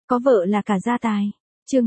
có vợ là cả gia tài. Chương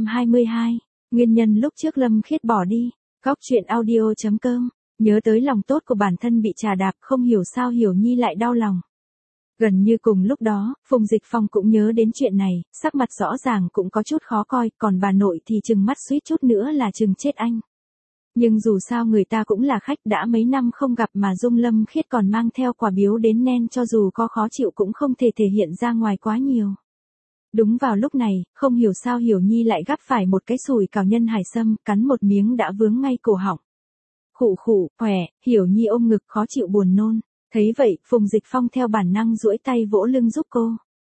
222. Nguyên nhân lúc trước Lâm Khiết bỏ đi. Góc truyện audio.com. Nhớ tới lòng tốt của bản thân bị trà đạp, không hiểu sao Hiểu Nhi lại đau lòng. Gần như cùng lúc đó, Phùng Dịch Phong cũng nhớ đến chuyện này, sắc mặt rõ ràng cũng có chút khó coi, còn bà nội thì trừng mắt suýt chút nữa là trừng chết anh. Nhưng dù sao người ta cũng là khách, đã mấy năm không gặp mà Dung Lâm Khiết còn mang theo quà biếu đến nên cho dù có khó chịu cũng không thể thể hiện ra ngoài quá nhiều. Đúng vào lúc này, không hiểu sao Hiểu Nhi lại gắp phải một cái sủi cảo nhân hải sâm, cắn một miếng đã vướng ngay cổ họng. Khụ khụ, khỏe, Hiểu Nhi ôm ngực khó chịu buồn nôn. Thấy vậy, Phùng Dịch Phong theo bản năng duỗi tay vỗ lưng giúp cô.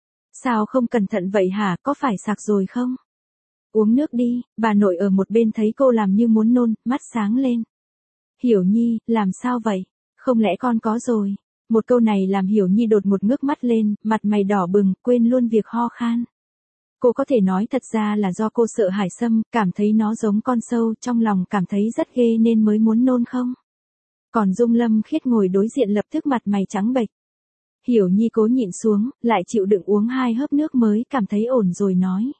Sao không cẩn thận vậy hả, có phải sặc rồi không? Uống nước đi, bà nội ở một bên thấy cô làm như muốn nôn, mắt sáng lên. Hiểu Nhi, làm sao vậy? Không lẽ con có rồi? Một câu này làm Hiểu Nhi đột ngột ngước mắt lên, mặt mày đỏ bừng, quên luôn việc ho khan. Cô có thể nói thật ra là do cô sợ hải sâm, cảm thấy nó giống con sâu, trong lòng cảm thấy rất ghê nên mới muốn nôn không? Còn Dung Lâm Khiết ngồi đối diện lập tức mặt mày trắng bệch. Hiểu Nhi cố nhịn xuống, lại chịu đựng uống 2 hớp nước mới cảm thấy ổn rồi nói.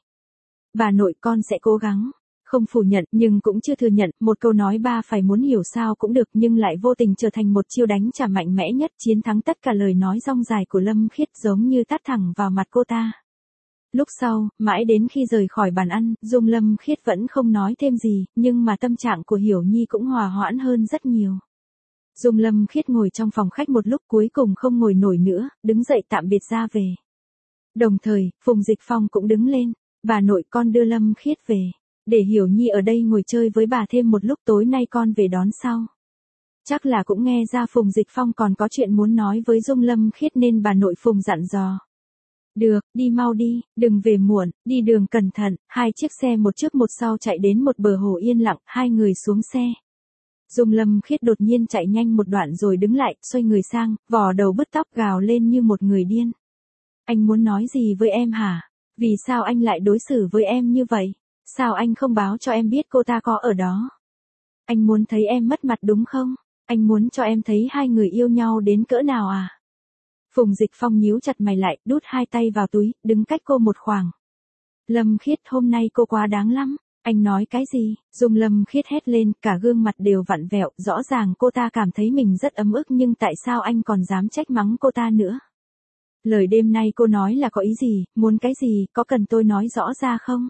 Bà nội con sẽ cố gắng. Không phủ nhận nhưng cũng chưa thừa nhận, một câu nói ba phải muốn hiểu sao cũng được nhưng lại vô tình trở thành một chiêu đánh trả mạnh mẽ nhất, chiến thắng tất cả lời nói rong dài của Lâm Khiết, giống như tát thẳng vào mặt cô ta. Lúc sau, mãi đến khi rời khỏi bàn ăn, Dung Lâm Khiết vẫn không nói thêm gì, nhưng mà tâm trạng của Hiểu Nhi cũng hòa hoãn hơn rất nhiều. Dung Lâm Khiết ngồi trong phòng khách một lúc cuối cùng không ngồi nổi nữa, đứng dậy tạm biệt ra về. Đồng thời, Phùng Dịch Phong cũng đứng lên. Bà nội con đưa Lâm Khiết về. Để Hiểu Nhi ở đây ngồi chơi với bà thêm một lúc, tối nay con về đón sau. Chắc là cũng nghe ra Phùng Dịch Phong còn có chuyện muốn nói với Dung Lâm Khiết nên bà nội Phùng dặn dò. Được, đi mau đi, đừng về muộn, đi đường cẩn thận. 2 chiếc xe một trước một sau chạy đến một bờ hồ yên lặng, 2 người xuống xe. Dung Lâm Khiết đột nhiên chạy nhanh một đoạn rồi đứng lại, xoay người sang, vò đầu bứt tóc gào lên như một người điên. Anh muốn nói gì với em hả? Vì sao anh lại đối xử với em như vậy? Sao anh không báo cho em biết cô ta có ở đó? Anh muốn thấy em mất mặt đúng không? Anh muốn cho em thấy 2 người yêu nhau đến cỡ nào à? Phùng Dịch Phong nhíu chặt mày lại, đút 2 tay vào túi, đứng cách cô một khoảng. Lâm Khiết, hôm nay cô quá đáng lắm. Anh nói cái gì? Dung Lâm Khiết hét lên, cả gương mặt đều vặn vẹo, rõ ràng cô ta cảm thấy mình rất ấm ức nhưng tại sao anh còn dám trách mắng cô ta nữa? Lời đêm nay cô nói là có ý gì, muốn cái gì, có cần tôi nói rõ ra không?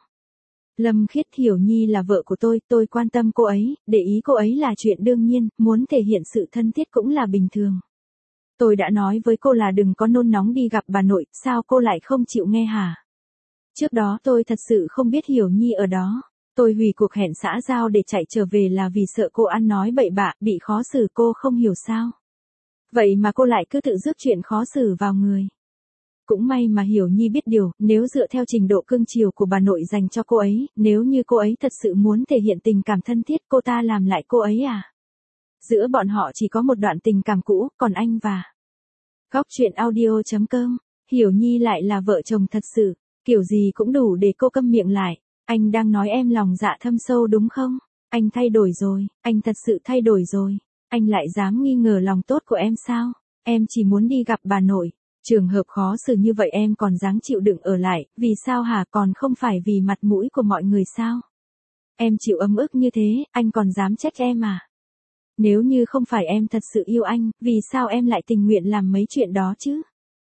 Lâm Khiết, Hiểu Nhi là vợ của tôi quan tâm cô ấy, để ý cô ấy là chuyện đương nhiên, muốn thể hiện sự thân thiết cũng là bình thường. Tôi đã nói với cô là đừng có nôn nóng đi gặp bà nội, sao cô lại không chịu nghe hả? Trước đó tôi thật sự không biết Hiểu Nhi ở đó. Tôi hủy cuộc hẹn xã giao để chạy trở về là vì sợ cô ăn nói bậy bạ, bị khó xử, cô không hiểu sao. Vậy mà cô lại cứ tự rước chuyện khó xử vào người. Cũng may mà Hiểu Nhi biết điều, nếu dựa theo trình độ cưng chiều của bà nội dành cho cô ấy, nếu như cô ấy thật sự muốn thể hiện tình cảm thân thiết, cô ta làm lại cô ấy à? Giữa bọn họ chỉ có một đoạn tình cảm cũ, còn anh và... Góc truyện audio.com. Hiểu Nhi lại là vợ chồng thật sự, kiểu gì cũng đủ để cô câm miệng lại. Anh đang nói em lòng dạ thâm sâu đúng không? Anh thay đổi rồi, anh thật sự thay đổi rồi. Anh lại dám nghi ngờ lòng tốt của em sao? Em chỉ muốn đi gặp bà nội. Trường hợp khó xử như vậy em còn dáng chịu đựng ở lại, vì sao hả, còn không phải vì mặt mũi của mọi người sao? Em chịu ấm ức như thế, anh còn dám trách em à? Nếu như không phải em thật sự yêu anh, vì sao em lại tình nguyện làm mấy chuyện đó chứ?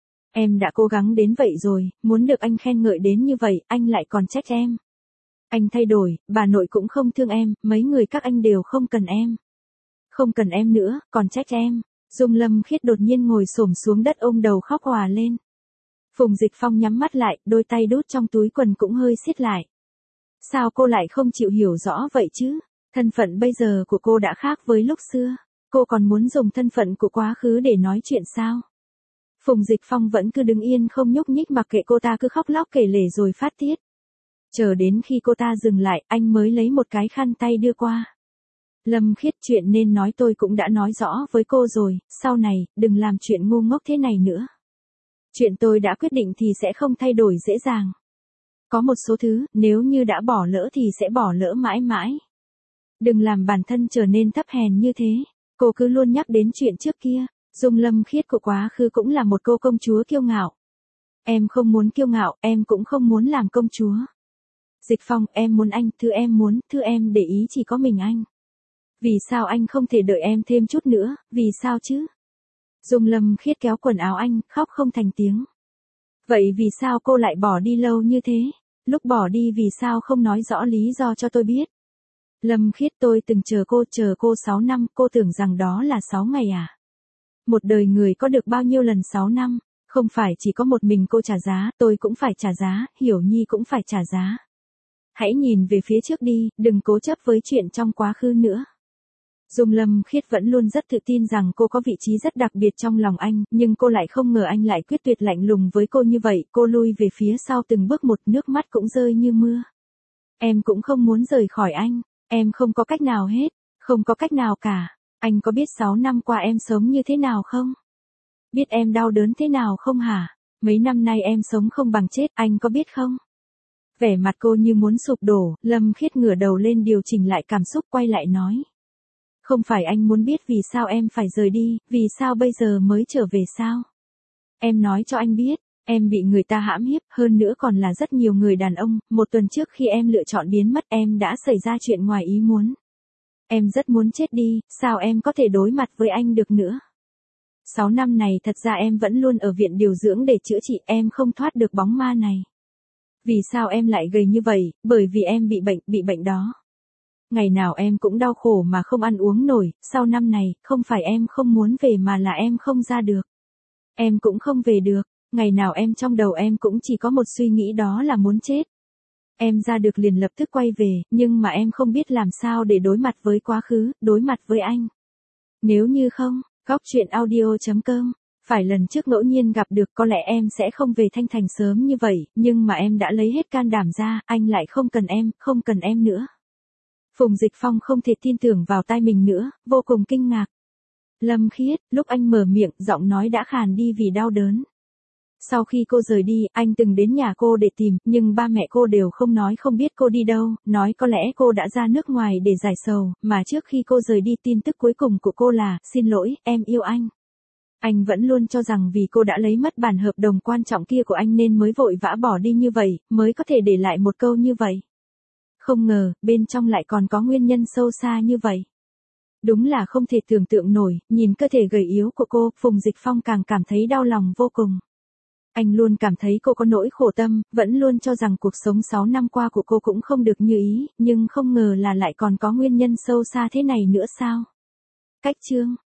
Em đã cố gắng đến vậy rồi, muốn được anh khen ngợi đến như vậy, anh lại còn trách em. Anh thay đổi, bà nội cũng không thương em, mấy người các anh đều không cần em. Không cần em nữa, còn trách em. Dung Lâm Khiết đột nhiên ngồi xổm xuống đất ôm đầu khóc òa lên. Phùng Dịch Phong nhắm mắt lại, đôi tay đút trong túi quần cũng hơi siết lại. Sao cô lại không chịu hiểu rõ vậy chứ? Thân phận bây giờ của cô đã khác với lúc xưa. Cô còn muốn dùng thân phận của quá khứ để nói chuyện sao? Phùng Dịch Phong vẫn cứ đứng yên không nhúc nhích mặc kệ cô ta cứ khóc lóc kể lể rồi phát tiết. Chờ đến khi cô ta dừng lại, anh mới lấy một cái khăn tay đưa qua. Lâm Khiết, chuyện nên nói tôi cũng đã nói rõ với cô rồi, sau này, đừng làm chuyện ngu ngốc thế này nữa. Chuyện tôi đã quyết định thì sẽ không thay đổi dễ dàng. Có một số thứ, nếu như đã bỏ lỡ thì sẽ bỏ lỡ mãi mãi. Đừng làm bản thân trở nên thấp hèn như thế. Cô cứ luôn nhắc đến chuyện trước kia. Dung Lâm Khiết của quá khứ cũng là một cô công chúa kiêu ngạo. Em không muốn kiêu ngạo, em cũng không muốn làm công chúa. Dịch Phong, em muốn anh, thứ em muốn, thứ em để ý chỉ có mình anh. Vì sao anh không thể đợi em thêm chút nữa, vì sao chứ? Dung Lâm Khiết kéo quần áo anh, khóc không thành tiếng. Vậy vì sao cô lại bỏ đi lâu như thế? Lúc bỏ đi vì sao không nói rõ lý do cho tôi biết? Lâm Khiết, tôi từng chờ cô 6 năm, cô tưởng rằng đó là 6 ngày à? Một đời người có được bao nhiêu lần 6 năm, không phải chỉ có một mình cô trả giá, tôi cũng phải trả giá, Hiểu Nhi cũng phải trả giá. Hãy nhìn về phía trước đi, đừng cố chấp với chuyện trong quá khứ nữa. Dung Lâm Khiết vẫn luôn rất tự tin rằng cô có vị trí rất đặc biệt trong lòng anh, nhưng cô lại không ngờ anh lại quyết tuyệt lạnh lùng với cô như vậy, cô lui về phía sau từng bước một, nước mắt cũng rơi như mưa. Em cũng không muốn rời khỏi anh, em không có cách nào hết, không có cách nào cả. Anh có biết 6 năm qua em sống như thế nào không? Biết em đau đớn thế nào không hả? Mấy năm nay em sống không bằng chết, anh có biết không? Vẻ mặt cô như muốn sụp đổ, Lâm Khiết ngửa đầu lên điều chỉnh lại cảm xúc, quay lại nói. Không phải anh muốn biết vì sao em phải rời đi, vì sao bây giờ mới trở về sao? Em nói cho anh biết, em bị người ta hãm hiếp, hơn nữa còn là rất nhiều người đàn ông, một tuần trước khi em lựa chọn biến mất em đã xảy ra chuyện ngoài ý muốn. Em rất muốn chết đi, sao em có thể đối mặt với anh được nữa? 6 năm này thật ra em vẫn luôn ở viện điều dưỡng để chữa trị, em không thoát được bóng ma này. Vì sao em lại gầy như vậy? Bởi vì em bị bệnh đó. Ngày nào em cũng đau khổ mà không ăn uống nổi, sau năm này, không phải em không muốn về mà là em không ra được. Em cũng không về được, ngày nào em trong đầu em cũng chỉ có một suy nghĩ, đó là muốn chết. Em ra được liền lập tức quay về, nhưng mà em không biết làm sao để đối mặt với quá khứ, đối mặt với anh. Nếu như không, góc chuyện audio.com, phải lần trước ngẫu nhiên gặp được có lẽ em sẽ không về Thanh Thành sớm như vậy, nhưng mà em đã lấy hết can đảm ra, anh lại không cần em nữa. Phùng Dịch Phong không thể tin tưởng vào tai mình nữa, vô cùng kinh ngạc. Lâm Khiết, lúc anh mở miệng, giọng nói đã khàn đi vì đau đớn. Sau khi cô rời đi, anh từng đến nhà cô để tìm, nhưng ba mẹ cô đều không nói không biết cô đi đâu, nói có lẽ cô đã ra nước ngoài để giải sầu, mà trước khi cô rời đi tin tức cuối cùng của cô là, xin lỗi, em yêu anh. Anh vẫn luôn cho rằng vì cô đã lấy mất bản hợp đồng quan trọng kia của anh nên mới vội vã bỏ đi như vậy, mới có thể để lại một câu như vậy. Không ngờ, bên trong lại còn có nguyên nhân sâu xa như vậy. Đúng là không thể tưởng tượng nổi, nhìn cơ thể gầy yếu của cô, Phùng Dịch Phong càng cảm thấy đau lòng vô cùng. Anh luôn cảm thấy cô có nỗi khổ tâm, vẫn luôn cho rằng cuộc sống 6 năm qua của cô cũng không được như ý, nhưng không ngờ là lại còn có nguyên nhân sâu xa thế này nữa sao? Cách chương